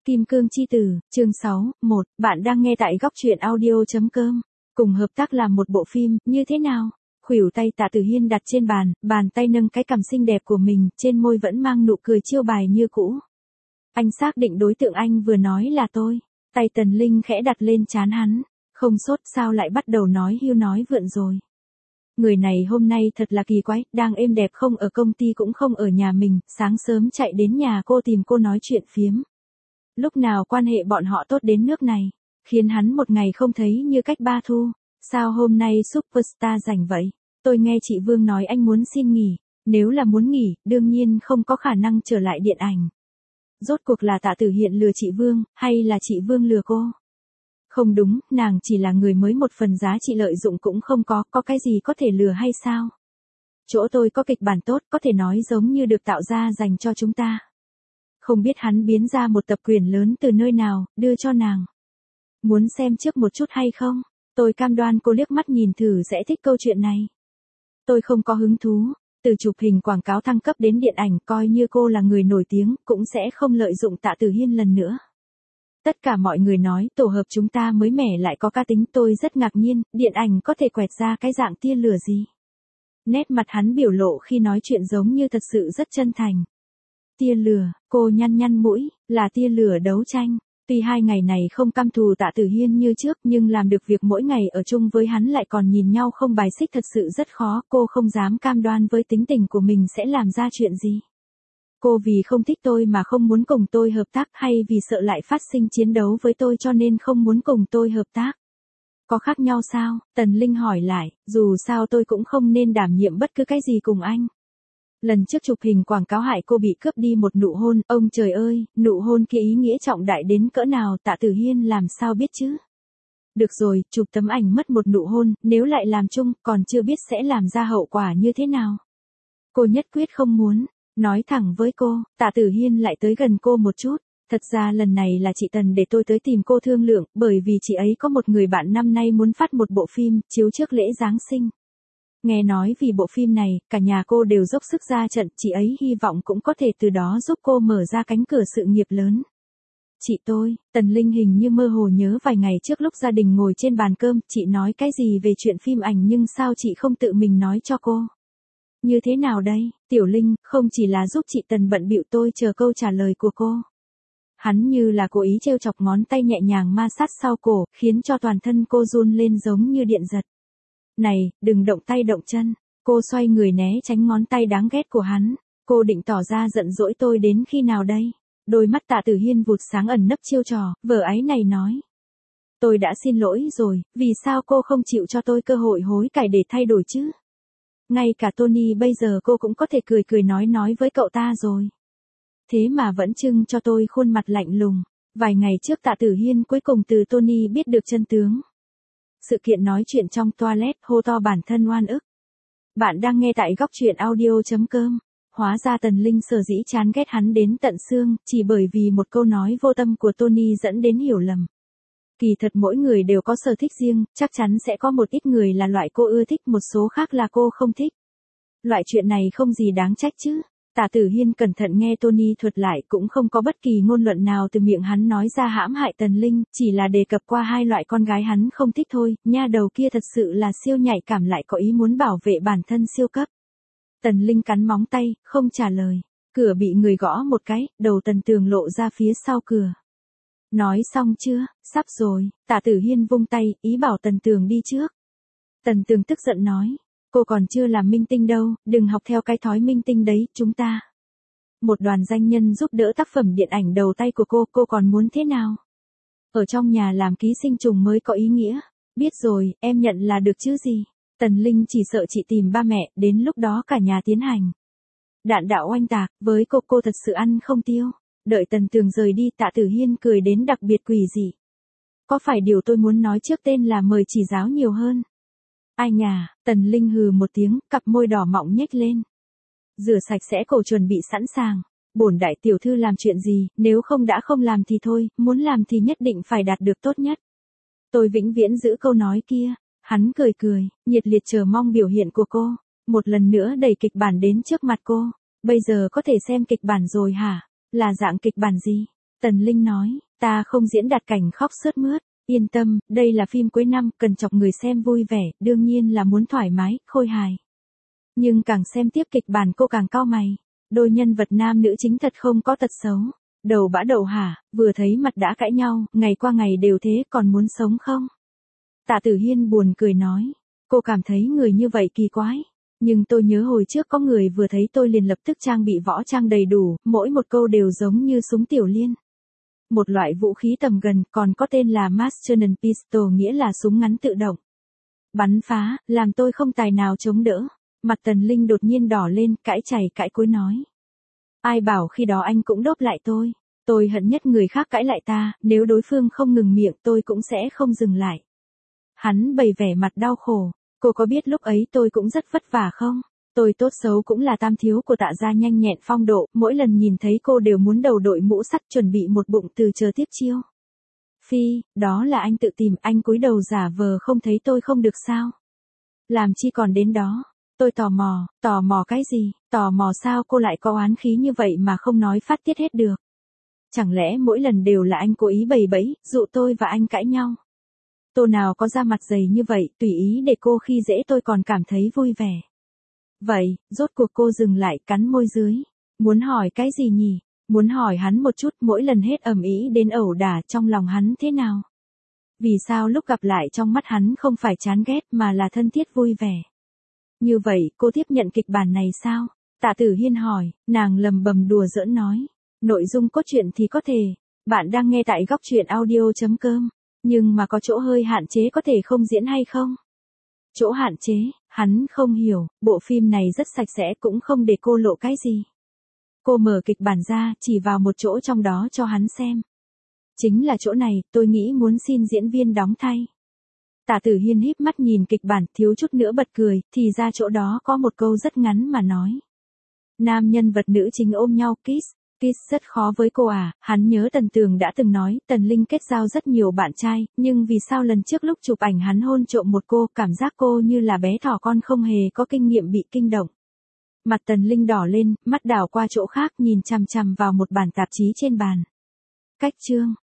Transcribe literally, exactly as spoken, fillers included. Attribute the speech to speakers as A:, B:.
A: Kim Cương Chi Tử, chương sáu, một, bạn đang nghe tại góc truyện audio.com. Cùng hợp tác làm một bộ phim, như thế nào? Khuỷu tay Tạ Tử Hiên đặt trên bàn, bàn tay nâng cái cằm xinh đẹp của mình, trên môi vẫn mang nụ cười chiêu bài như cũ. Anh xác định đối tượng anh vừa nói là tôi. Tay Tần Linh khẽ đặt lên trán hắn. Không sốt sao lại bắt đầu nói hưu nói vượn rồi. Người này hôm nay thật là kỳ quái, đang êm đẹp không ở công ty cũng không ở nhà mình, sáng sớm chạy đến nhà cô tìm cô nói chuyện phiếm. Lúc nào quan hệ bọn họ tốt đến nước này, khiến hắn một ngày không thấy như cách ba thu. Sao hôm nay superstar rảnh vậy? Tôi nghe chị Vương nói anh muốn xin nghỉ. Nếu là muốn nghỉ, đương nhiên không có khả năng trở lại điện ảnh. Rốt cuộc là Tạ Tử Hiện lừa chị Vương, hay là chị Vương lừa cô? Không đúng, nàng chỉ là người mới một phần giá trị lợi dụng cũng không có, có cái gì có thể lừa hay sao? Chỗ tôi có kịch bản tốt, có thể nói giống như được tạo ra dành cho chúng ta. Không biết hắn biến ra một tập quyền lớn từ nơi nào, đưa cho nàng. Muốn xem trước một chút hay không? Tôi cam đoan cô liếc mắt nhìn thử sẽ thích câu chuyện này. Tôi không có hứng thú, từ chụp hình quảng cáo thăng cấp đến điện ảnh coi như cô là người nổi tiếng cũng sẽ không lợi dụng Tạ Tử Hiên lần nữa. Tất cả mọi người nói tổ hợp chúng ta mới mẻ lại có cá tính, tôi rất ngạc nhiên, điện ảnh có thể quẹt ra cái dạng tia lửa gì. Nét mặt hắn biểu lộ khi nói chuyện giống như thật sự rất chân thành. Tia lửa, cô nhăn nhăn mũi, là tia lửa đấu tranh. Tuy hai ngày này không căm thù Tạ Tử Hiên như trước nhưng làm được việc mỗi ngày ở chung với hắn lại còn nhìn nhau không bài xích thật sự rất khó. Cô không dám cam đoan với tính tình của mình sẽ làm ra chuyện gì. Cô vì không thích tôi mà không muốn cùng tôi hợp tác hay vì sợ lại phát sinh chiến đấu với tôi cho nên không muốn cùng tôi hợp tác? Có khác nhau sao? Tần Linh hỏi lại, dù sao tôi cũng không nên đảm nhiệm bất cứ cái gì cùng anh. Lần trước chụp hình quảng cáo hại cô bị cướp đi một nụ hôn, ông trời ơi, nụ hôn kia ý nghĩa trọng đại đến cỡ nào Tạ Tử Hiên làm sao biết chứ? Được rồi, chụp tấm ảnh mất một nụ hôn, nếu lại làm chung, còn chưa biết sẽ làm ra hậu quả như thế nào. Cô nhất quyết không muốn, nói thẳng với cô, Tạ Tử Hiên lại tới gần cô một chút. Thật ra lần này là chị Tần để tôi tới tìm cô thương lượng, bởi vì chị ấy có một người bạn năm nay muốn phát một bộ phim, chiếu trước lễ Giáng sinh. Nghe nói vì bộ phim này, cả nhà cô đều dốc sức ra trận, chị ấy hy vọng cũng có thể từ đó giúp cô mở ra cánh cửa sự nghiệp lớn. Chị tôi, Tần Linh hình như mơ hồ nhớ vài ngày trước lúc gia đình ngồi trên bàn cơm, chị nói cái gì về chuyện phim ảnh nhưng sao chị không tự mình nói cho cô? Như thế nào đây, Tiểu Linh, không chỉ là giúp chị Tần bận bịu tôi chờ câu trả lời của cô. Hắn như là cố ý trêu chọc, ngón tay nhẹ nhàng ma sát sau cổ, khiến cho toàn thân cô run lên giống như điện giật. Này, đừng động tay động chân. Cô xoay người né tránh ngón tay đáng ghét của hắn. Cô định tỏ ra giận dỗi tôi đến khi nào đây? Đôi mắt Tạ Tử Hiên vụt sáng ẩn nấp chiêu trò, vở ái này nói. Tôi đã xin lỗi rồi, vì sao cô không chịu cho tôi cơ hội hối cải để thay đổi chứ? Ngay cả Tony bây giờ cô cũng có thể cười cười nói nói với cậu ta rồi. Thế mà vẫn trưng cho tôi khuôn mặt lạnh lùng. Vài ngày trước Tạ Tử Hiên cuối cùng từ Tony biết được chân tướng. Sự kiện nói chuyện trong toilet hô to bản thân oan ức. Bạn đang nghe tại góc truyện audio.com. Hóa ra Tần Linh sở dĩ chán ghét hắn đến tận xương, chỉ bởi vì một câu nói vô tâm của Tony dẫn đến hiểu lầm. Kỳ thật mỗi người đều có sở thích riêng, chắc chắn sẽ có một ít người là loại cô ưa thích, một số khác là cô không thích. Loại chuyện này không gì đáng trách chứ. Tạ Tử Hiên cẩn thận nghe Tony thuật lại, cũng không có bất kỳ ngôn luận nào từ miệng hắn nói ra hãm hại Tần Linh, chỉ là đề cập qua hai loại con gái hắn không thích thôi. Nha đầu kia thật sự là siêu nhạy cảm, lại có ý muốn bảo vệ bản thân siêu cấp. Tần Linh cắn móng tay, không trả lời. Cửa bị người gõ một cái, đầu Tần Tường lộ ra phía sau cửa. Nói xong chưa? Sắp rồi. Tạ Tử Hiên vung tay, ý bảo Tần Tường đi trước. Tần Tường tức giận nói. Cô còn chưa làm minh tinh đâu, đừng học theo cái thói minh tinh đấy, chúng ta. Một đoàn danh nhân giúp đỡ tác phẩm điện ảnh đầu tay của cô, cô còn muốn thế nào? Ở trong nhà làm ký sinh trùng mới có ý nghĩa. Biết rồi, em nhận là được chứ gì. Tần Linh chỉ sợ chị tìm ba mẹ, đến lúc đó cả nhà tiến hành đạn đạo oanh tạc, với cô cô thật sự ăn không tiêu. Đợi Tần Tường rời đi, Tạ Tử Hiên cười đến đặc biệt quỷ dị. Có phải điều tôi muốn nói trước tên là mời chỉ giáo nhiều hơn? Ai nhà, Tần Linh hừ một tiếng, cặp môi đỏ mọng nhếch lên. Rửa sạch sẽ cổ, chuẩn bị sẵn sàng. Bổn đại tiểu thư làm chuyện gì, nếu không đã không làm thì thôi, muốn làm thì nhất định phải đạt được tốt nhất. Tôi vĩnh viễn giữ câu nói kia. Hắn cười cười, nhiệt liệt chờ mong biểu hiện của cô. Một lần nữa đẩy kịch bản đến trước mặt cô. Bây giờ có thể xem kịch bản rồi hả? Là dạng kịch bản gì? Tần Linh nói, ta không diễn đạt cảnh khóc sướt mướt, yên tâm, đây là phim cuối năm, cần chọc người xem vui vẻ, đương nhiên là muốn thoải mái, khôi hài. Nhưng càng xem tiếp kịch bản cô càng cau mày, đôi nhân vật nam nữ chính thật không có tật xấu. Đầu bã đậu hả, vừa thấy mặt đã cãi nhau, ngày qua ngày đều thế còn muốn sống không? Tạ Tử Hiên buồn cười nói, cô cảm thấy người như vậy kỳ quái. Nhưng tôi nhớ hồi trước có người vừa thấy tôi liền lập tức trang bị võ trang đầy đủ, mỗi một câu đều giống như súng tiểu liên. Một loại vũ khí tầm gần còn có tên là Masterton Pistol, nghĩa là súng ngắn tự động. Bắn phá, làm tôi không tài nào chống đỡ. Mặt Tần Linh đột nhiên đỏ lên, cãi chảy cãi cối nói. Ai bảo khi đó anh cũng đốp lại tôi. Tôi hận nhất người khác cãi lại ta, nếu đối phương không ngừng miệng tôi cũng sẽ không dừng lại. Hắn bày vẻ mặt đau khổ. Cô có biết lúc ấy tôi cũng rất vất vả không? Tôi tốt xấu cũng là tam thiếu của Tạ gia nhanh nhẹn phong độ, mỗi lần nhìn thấy cô đều muốn đầu đội mũ sắt chuẩn bị một bụng từ chờ tiếp chiêu. Phi, đó là anh tự tìm, anh cúi đầu giả vờ không thấy tôi không được sao? Làm chi còn đến đó? Tôi tò mò, tò mò cái gì? Tò mò sao cô lại có oán khí như vậy mà không nói phát tiết hết được? Chẳng lẽ mỗi lần đều là anh cố ý bày bẫy, dụ tôi và anh cãi nhau? Tô nào có da mặt dày như vậy, tùy ý để cô khi dễ tôi còn cảm thấy vui vẻ. Vậy, rốt cuộc cô dừng lại, cắn môi dưới. Muốn hỏi cái gì nhỉ? Muốn hỏi hắn một chút, mỗi lần hết ầm ĩ đến ẩu đả, trong lòng hắn thế nào? Vì sao lúc gặp lại trong mắt hắn không phải chán ghét mà là thân thiết vui vẻ? Như vậy, cô tiếp nhận kịch bản này sao? Tạ Tử Hiên hỏi, nàng lầm bầm đùa giỡn nói. Nội dung cốt truyện thì có thể. Bạn đang nghe tại góc truyện audio chấm com. Nhưng mà có chỗ hơi hạn chế có thể không diễn hay không? Chỗ hạn chế, hắn không hiểu, bộ phim này rất sạch sẽ cũng không để cô lộ cái gì. Cô mở kịch bản ra, chỉ vào một chỗ trong đó cho hắn xem. Chính là chỗ này, tôi nghĩ muốn xin diễn viên đóng thay. Tạ Tử Hiên híp mắt nhìn kịch bản, thiếu chút nữa bật cười, thì ra chỗ đó có một câu rất ngắn mà nói. Nam nhân vật nữ chính ôm nhau kiss. Kiss rất khó với cô à, hắn nhớ Tần Tường đã từng nói, Tần Linh kết giao rất nhiều bạn trai, nhưng vì sao lần trước lúc chụp ảnh hắn hôn trộm một cô, cảm giác cô như là bé thỏ con không hề có kinh nghiệm bị kinh động. Mặt Tần Linh đỏ lên, mắt đảo qua chỗ khác nhìn chằm chằm vào một bản tạp chí trên bàn. Cách chương,